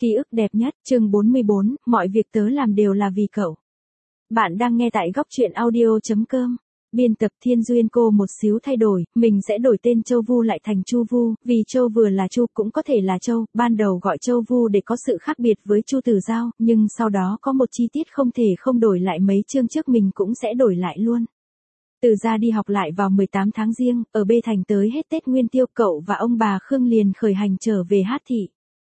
Ký ức đẹp nhất, chương 44, mọi việc tớ làm đều là vì cậu. Bạn đang nghe tại góc truyện audio.com. Biên tập Thiên Duyên cô một xíu thay đổi, mình sẽ đổi tên Châu Vu lại thành Chu Vu, vì Châu vừa là Chu cũng có thể là Châu, ban đầu gọi Châu Vu để có sự khác biệt với Chu Tử Giao, nhưng sau đó có một chi tiết không thể không đổi lại mấy chương trước mình cũng sẽ đổi lại luôn. Từ ra đi học lại vào 18 tháng Giêng, ở B Thành tới hết Tết Nguyên Tiêu cậu và ông bà Khương liền khởi hành trở về Hát Thị.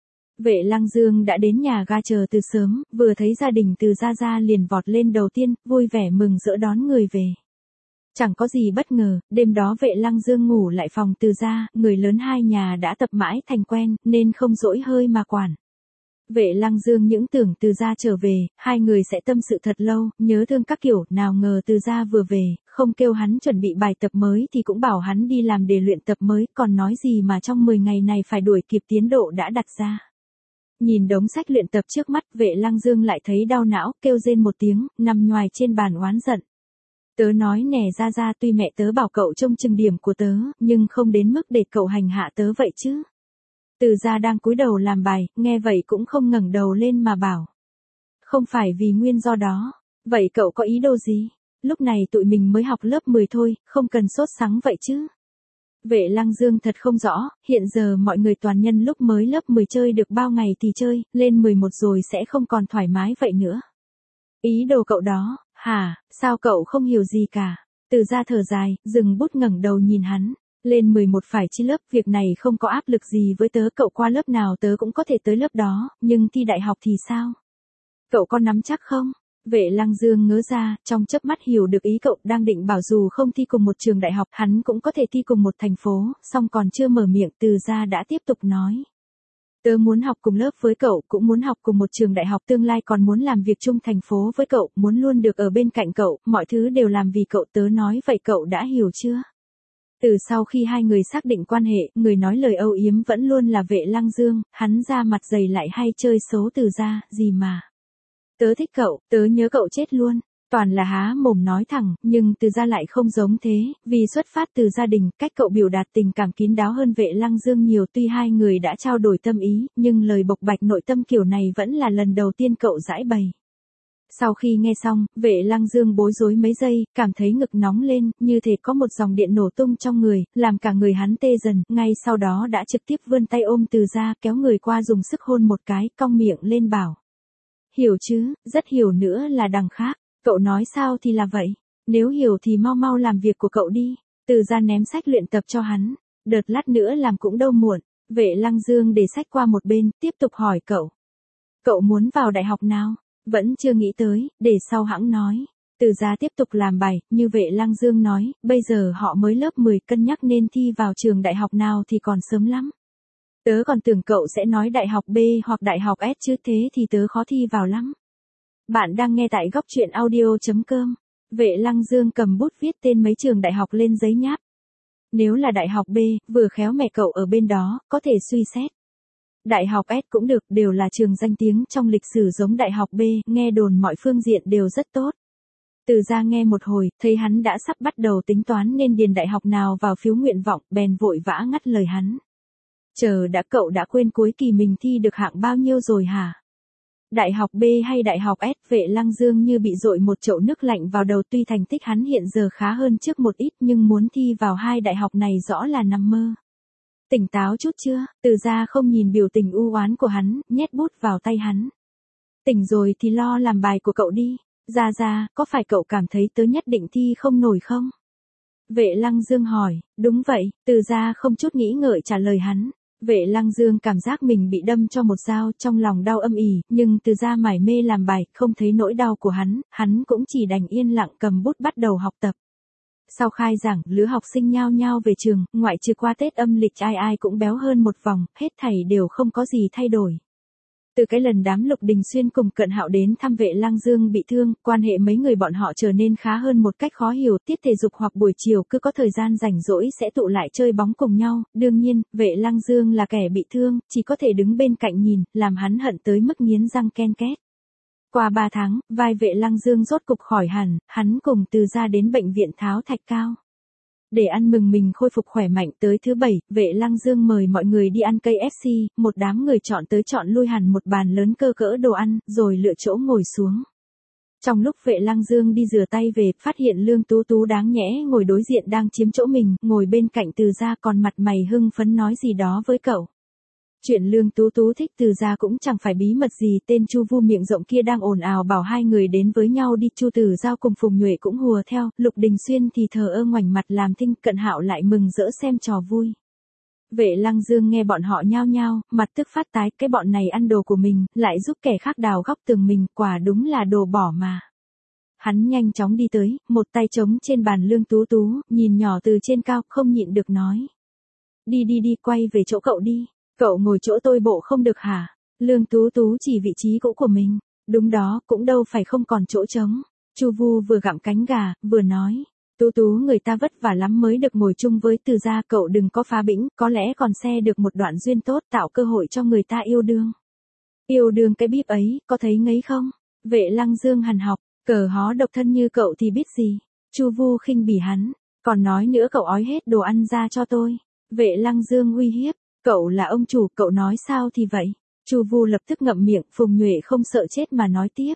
Vệ Lăng Dương đã đến nhà ga chờ từ sớm, vừa thấy gia đình Từ Gia liền vọt lên đầu tiên, vui vẻ mừng rỡ đón người về. Chẳng có gì bất ngờ, đêm đó Vệ Lăng Dương ngủ lại phòng Từ Gia, người lớn hai nhà đã tập mãi thành quen, nên không dỗi hơi mà quản. Vệ Lăng Dương những tưởng Từ Gia trở về, hai người sẽ tâm sự thật lâu, nhớ thương các kiểu, nào ngờ Từ Gia vừa về, không kêu hắn chuẩn bị bài tập mới thì cũng bảo hắn đi làm để luyện tập mới, còn nói gì mà trong 10 ngày này phải đuổi kịp tiến độ đã đặt ra. Nhìn đống sách luyện tập trước mắt, Vệ Lăng Dương lại thấy đau não, kêu rên một tiếng, nằm nhoài trên bàn oán giận. Tớ nói nè Gia, tuy mẹ tớ bảo cậu trông chừng điểm của tớ, nhưng không đến mức để cậu hành hạ tớ vậy chứ. Từ Gia đang cúi đầu làm bài, nghe vậy cũng không ngẩng đầu lên mà bảo. Không phải vì nguyên do đó. Vậy cậu có ý đồ gì? Lúc này tụi mình mới học lớp 10 thôi, không cần sốt sắng vậy chứ. Vệ Lăng Dương thật không rõ, hiện giờ mọi người toàn nhân lúc mới lớp 10 chơi được bao ngày thì chơi, lên 11 rồi sẽ không còn thoải mái vậy nữa. Ý đồ cậu đó, hả, sao cậu không hiểu gì cả? Từ Gia thở dài, dừng bút ngẩng đầu nhìn hắn. Lên 11 phải chi lớp, việc này không có áp lực gì với tớ, cậu qua lớp nào tớ cũng có thể tới lớp đó, nhưng thi đại học thì sao? Cậu có nắm chắc không? Vệ Lăng Dương ngớ ra, trong chớp mắt hiểu được ý cậu, đang định bảo dù không thi cùng một trường đại học, hắn cũng có thể thi cùng một thành phố, song còn chưa mở miệng Từ Gia đã tiếp tục nói. Tớ muốn học cùng lớp với cậu, cũng muốn học cùng một trường đại học, tương lai còn muốn làm việc chung thành phố với cậu, muốn luôn được ở bên cạnh cậu, mọi thứ đều làm vì cậu, tớ nói vậy cậu đã hiểu chưa? Từ sau khi hai người xác định quan hệ, người nói lời âu yếm vẫn luôn là Vệ Lăng Dương, hắn ra mặt dày lại hay chơi xấu Từ Gia, gì mà. Tớ thích cậu, tớ nhớ cậu chết luôn. Toàn là há mồm nói thẳng, nhưng Từ Gia lại không giống thế, vì xuất phát từ gia đình, cách cậu biểu đạt tình cảm kín đáo hơn Vệ Lăng Dương nhiều, tuy hai người đã trao đổi tâm ý, nhưng lời bộc bạch nội tâm kiểu này vẫn là lần đầu tiên cậu giải bày. Sau khi nghe xong, Vệ Lăng Dương bối rối mấy giây, cảm thấy ngực nóng lên, như thể có một dòng điện nổ tung trong người, làm cả người hắn tê dần, ngay sau đó đã trực tiếp vươn tay ôm Từ Gia, kéo người qua dùng sức hôn một cái, cong miệng lên bảo. Hiểu chứ, rất hiểu nữa là đằng khác, cậu nói sao thì là vậy, nếu hiểu thì mau mau làm việc của cậu đi. Từ Gia ném sách luyện tập cho hắn, đợt lát nữa làm cũng đâu muộn. Vệ Lăng Dương để sách qua một bên, tiếp tục hỏi cậu. Cậu muốn vào đại học nào? Vẫn chưa nghĩ tới, để sau hẵng nói. Từ Gia tiếp tục làm bài, như Vệ Lăng Dương nói, bây giờ họ mới lớp 10, cân nhắc nên thi vào trường đại học nào thì còn sớm lắm. Tớ còn tưởng cậu sẽ nói đại học B hoặc đại học S chứ, thế thì tớ khó thi vào lắm. Bạn đang nghe tại góc truyện audio.com. Vệ Lăng Dương cầm bút viết tên mấy trường đại học lên giấy nháp. Nếu là đại học B, vừa khéo mẹ cậu ở bên đó, có thể suy xét. Đại học S cũng được, đều là trường danh tiếng trong lịch sử giống đại học B, nghe đồn mọi phương diện đều rất tốt. Từ Gia nghe một hồi, thấy hắn đã sắp bắt đầu tính toán nên điền đại học nào vào phiếu nguyện vọng, bèn vội vã ngắt lời hắn. Chờ đã, cậu đã quên cuối kỳ mình thi được hạng bao nhiêu rồi hả? Đại học B hay đại học S? Vệ Lăng Dương như bị dội một chậu nước lạnh vào đầu, tuy thành tích hắn hiện giờ khá hơn trước một ít nhưng muốn thi vào hai đại học này rõ là nằm mơ. Tỉnh táo chút chưa? Từ Gia không nhìn biểu tình u oán của hắn, nhét bút vào tay hắn. Tỉnh rồi thì lo làm bài của cậu đi. Gia, có phải cậu cảm thấy tớ nhất định thi không nổi không? Vệ Lăng Dương hỏi. Đúng vậy, Từ Gia không chút nghĩ ngợi trả lời hắn. Vệ Lăng Dương cảm giác mình bị đâm cho một dao, trong lòng đau âm ỉ, nhưng Từ Gia mải mê làm bài, không thấy nỗi đau của hắn cũng chỉ đành yên lặng cầm bút bắt đầu học tập. Sau khai giảng, lứa học sinh nhao nhao về trường, ngoại trừ qua Tết âm lịch ai cũng béo hơn một vòng, hết thảy đều không có gì thay đổi. Từ cái lần đám Lục Đình Xuyên cùng Cận Hạo đến thăm Vệ Lăng Dương bị thương, quan hệ mấy người bọn họ trở nên khá hơn một cách khó hiểu, tiết thể dục hoặc buổi chiều cứ có thời gian rảnh rỗi sẽ tụ lại chơi bóng cùng nhau, đương nhiên, Vệ Lăng Dương là kẻ bị thương, chỉ có thể đứng bên cạnh nhìn, làm hắn hận tới mức nghiến răng ken két. Qua 3 tháng, vai Vệ Lăng Dương rốt cục khỏi hẳn, hắn cùng Từ Gia đến bệnh viện Tháo Thạch Cao. Để ăn mừng mình khôi phục khỏe mạnh tới thứ bảy, Vệ Lăng Dương mời mọi người đi ăn KFC, một đám người chọn tới chọn lui hẳn một bàn lớn cơ cỡ đồ ăn, rồi lựa chỗ ngồi xuống. Trong lúc Vệ Lăng Dương đi rửa tay về, phát hiện Lương Tú Tú đáng nhẽ ngồi đối diện đang chiếm chỗ mình, ngồi bên cạnh Từ Gia còn mặt mày hưng phấn nói gì đó với cậu. Chuyện Lương Tú Tú thích Từ Gia cũng chẳng phải bí mật gì, tên Chu Vu miệng rộng kia đang ồn ào bảo hai người đến với nhau đi, Chu Tử Giao cùng Phùng Nhuệ cũng hùa theo, Lục Đình Xuyên thì thờ ơ ngoảnh mặt làm thinh, Cận Hạo lại mừng rỡ xem trò vui. Vệ Lăng Dương nghe bọn họ nhao nhao, mặt tức phát tái, cái bọn này ăn đồ của mình, lại giúp kẻ khác đào góc tường mình, quả đúng là đồ bỏ mà. Hắn nhanh chóng đi tới, một tay trống trên bàn Lương Tú Tú, nhìn nhỏ từ trên cao, không nhịn được nói. Đi, quay về chỗ cậu đi. Cậu ngồi chỗ tôi bộ không được hả? Lương Tú Tú chỉ vị trí cũ của mình. Đúng đó, cũng đâu phải không còn chỗ trống. Chu Vu vừa gặm cánh gà, vừa nói. Tú Tú người ta vất vả lắm mới được ngồi chung với Từ Gia, cậu đừng có phá bĩnh, có lẽ còn xe được một đoạn duyên tốt, tạo cơ hội cho người ta yêu đương. Yêu đương cái bíp ấy, có thấy ngấy không? Vệ Lăng Dương hằn học, cờ hó độc thân như cậu thì biết gì. Chu Vu khinh bỉ hắn, còn nói nữa cậu ói hết đồ ăn ra cho tôi. Vệ Lăng Dương uy hiếp. Cậu là ông chủ, cậu nói sao thì vậy? Chu Vu lập tức ngậm miệng, Phùng Nhuệ không sợ chết mà nói tiếp.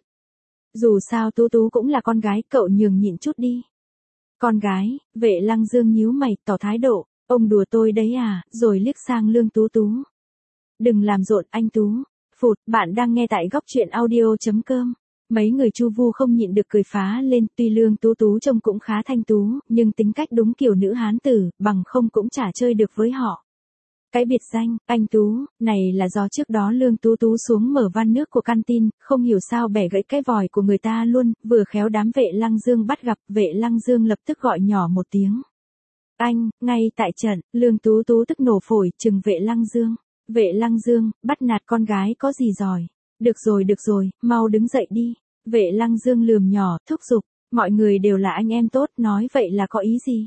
Dù sao Tú Tú cũng là con gái, cậu nhường nhịn chút đi. Con gái, Vệ Lăng Dương nhíu mày, tỏ thái độ, ông đùa tôi đấy à, rồi liếc sang Lương Tú Tú. Đừng làm rộn anh Tú. Phụt, bạn đang nghe tại góc truyện audio.com. Mấy người Chu Vu không nhịn được cười phá lên, tuy Lương Tú Tú trông cũng khá thanh tú, nhưng tính cách đúng kiểu nữ hán tử, bằng không cũng chả chơi được với họ. Cái biệt danh, anh Tú, này là do trước đó Lương Tú Tú xuống mở van nước của căn tin, không hiểu sao bẻ gãy cái vòi của người ta luôn, vừa khéo đám Vệ Lăng Dương bắt gặp, Vệ Lăng Dương lập tức gọi nhỏ một tiếng. Anh, ngay tại trận, Lương Tú Tú tức nổ phổi, chừng Vệ Lăng Dương. Vệ Lăng Dương, bắt nạt con gái có gì giỏi. Được rồi, mau đứng dậy đi. Vệ Lăng Dương lườm nhỏ, thúc giục, mọi người đều là anh em tốt, nói vậy là có ý gì?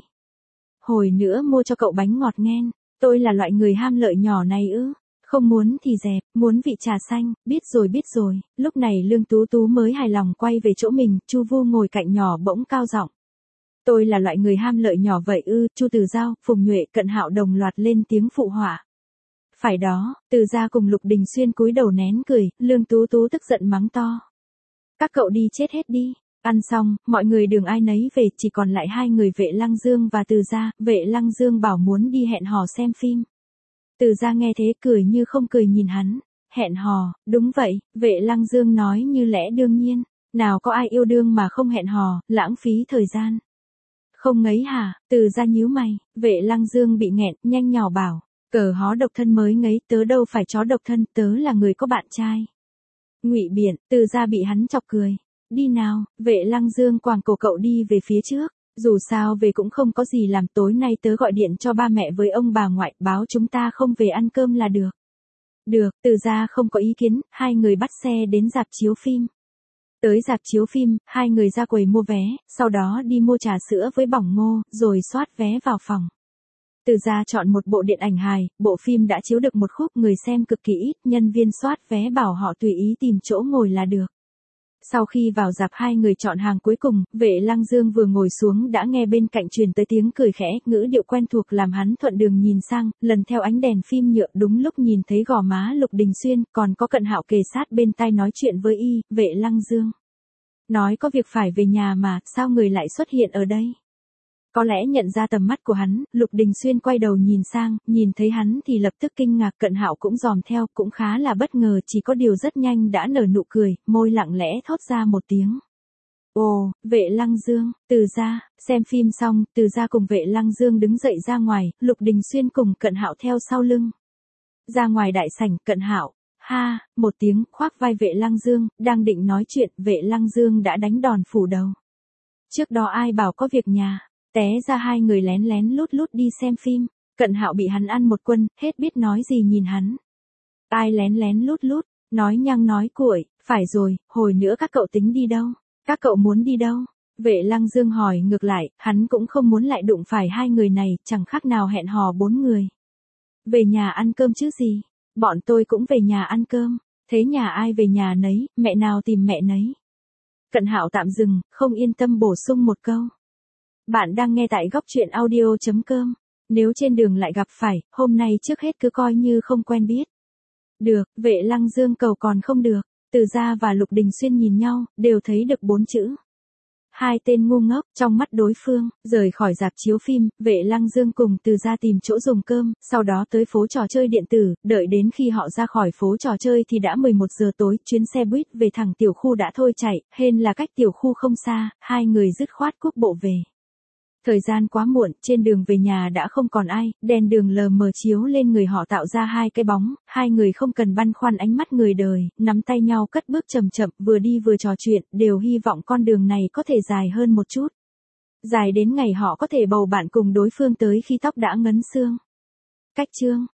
Hồi nữa mua cho cậu bánh ngọt nhen. Tôi là loại người ham lợi nhỏ này ư, không muốn thì dẹp, muốn vị trà xanh, biết rồi, lúc này Lương Tú Tú mới hài lòng quay về chỗ mình, Chu Vu ngồi cạnh nhỏ bỗng cao giọng. Tôi là loại người ham lợi nhỏ vậy ư, Chu Tử Giao, Phùng Nhuệ, Cận Hạo đồng loạt lên tiếng phụ họa. Phải đó, Từ Gia cùng Lục Đình Xuyên cúi đầu nén cười, Lương Tú Tú tức giận mắng to. Các cậu đi chết hết đi. Ăn xong, mọi người đường ai nấy về, chỉ còn lại hai người Vệ Lăng Dương và Từ Gia. Vệ Lăng Dương bảo muốn đi hẹn hò xem phim. Từ Gia nghe thế cười như không cười nhìn hắn. Hẹn hò, đúng vậy, Vệ Lăng Dương nói như lẽ đương nhiên. Nào có ai yêu đương mà không hẹn hò, lãng phí thời gian. Không ngấy hả? Từ Gia nhíu mày, Vệ Lăng Dương bị nghẹn, nhanh nhỏ bảo. Cờ hó độc thân mới ngấy, tớ đâu phải chó độc thân, tớ là người có bạn trai. Ngụy biện, Từ Gia bị hắn chọc cười. Đi nào, Vệ Lăng Dương quàng cổ cậu đi về phía trước. Dù sao về cũng không có gì làm, tối nay tớ gọi điện cho ba mẹ với ông bà ngoại, báo chúng ta không về ăn cơm là được. Được, Từ Gia không có ý kiến, hai người bắt xe đến rạp chiếu phim. Tới rạp chiếu phim, hai người ra quầy mua vé, sau đó đi mua trà sữa với bỏng ngô, rồi soát vé vào phòng. Từ Gia chọn một bộ điện ảnh hài, bộ phim đã chiếu được một khúc, người xem cực kỳ ít, nhân viên soát vé bảo họ tùy ý tìm chỗ ngồi là được. Sau khi vào rạp hai người chọn hàng cuối cùng, Vệ Lăng Dương vừa ngồi xuống đã nghe bên cạnh truyền tới tiếng cười khẽ, ngữ điệu quen thuộc làm hắn thuận đường nhìn sang, lần theo ánh đèn phim nhựa đúng lúc nhìn thấy gò má Lục Đình Xuyên, còn có Cận Hạo kề sát bên tai nói chuyện với y, Vệ Lăng Dương. Nói có việc phải về nhà mà, sao người lại xuất hiện ở đây? Có lẽ nhận ra tầm mắt của hắn, Lục Đình Xuyên quay đầu nhìn sang, nhìn thấy hắn thì lập tức kinh ngạc, Cận Hạo cũng dòm theo, cũng khá là bất ngờ, chỉ có điều rất nhanh đã nở nụ cười, môi lặng lẽ thốt ra một tiếng. Ồ, Vệ Lăng Dương, Từ Gia, xem phim xong, Từ Gia cùng Vệ Lăng Dương đứng dậy ra ngoài, Lục Đình Xuyên cùng Cận Hạo theo sau lưng. Ra ngoài đại sảnh, Cận Hạo, ha, một tiếng, khoác vai Vệ Lăng Dương, đang định nói chuyện, Vệ Lăng Dương đã đánh đòn phủ đầu. Trước đó ai bảo có việc nhà. Té ra hai người lén lén lút lút đi xem phim, Cận Hạo bị hắn ăn một quân, hết biết nói gì nhìn hắn. Ai lén lén lút lút, nói nhăng nói cuội, phải rồi, hồi nữa các cậu tính đi đâu? Các cậu muốn đi đâu? Vệ Lăng Dương hỏi ngược lại, hắn cũng không muốn lại đụng phải hai người này, chẳng khác nào hẹn hò bốn người. Về nhà ăn cơm chứ gì? Bọn tôi cũng về nhà ăn cơm, thế nhà ai về nhà nấy, mẹ nào tìm mẹ nấy. Cận Hạo tạm dừng, không yên tâm bổ sung một câu. Bạn đang nghe tại góc chuyện audio.com. Nếu trên đường lại gặp phải, hôm nay trước hết cứ coi như không quen biết. Được, Vệ Lăng Dương cầu còn không được. Từ Gia và Lục Đình Xuyên nhìn nhau, đều thấy được 4 chữ. Hai tên ngu ngốc, trong mắt đối phương, rời khỏi rạp chiếu phim, Vệ Lăng Dương cùng Từ Gia tìm chỗ dùng cơm, sau đó tới phố trò chơi điện tử, đợi đến khi họ ra khỏi phố trò chơi thì đã 11 giờ tối, chuyến xe buýt về thẳng tiểu khu đã thôi chạy, hên là cách tiểu khu không xa, hai người dứt khoát cuốc bộ về. Thời gian quá muộn, trên đường về nhà đã không còn ai, đèn đường lờ mờ chiếu lên người họ tạo ra hai cái bóng, hai người không cần băn khoăn ánh mắt người đời, nắm tay nhau cất bước chậm chậm, vừa đi vừa trò chuyện, đều hy vọng con đường này có thể dài hơn một chút. Dài đến ngày họ có thể bầu bạn cùng đối phương tới khi tóc đã ngấn xương. Cách chương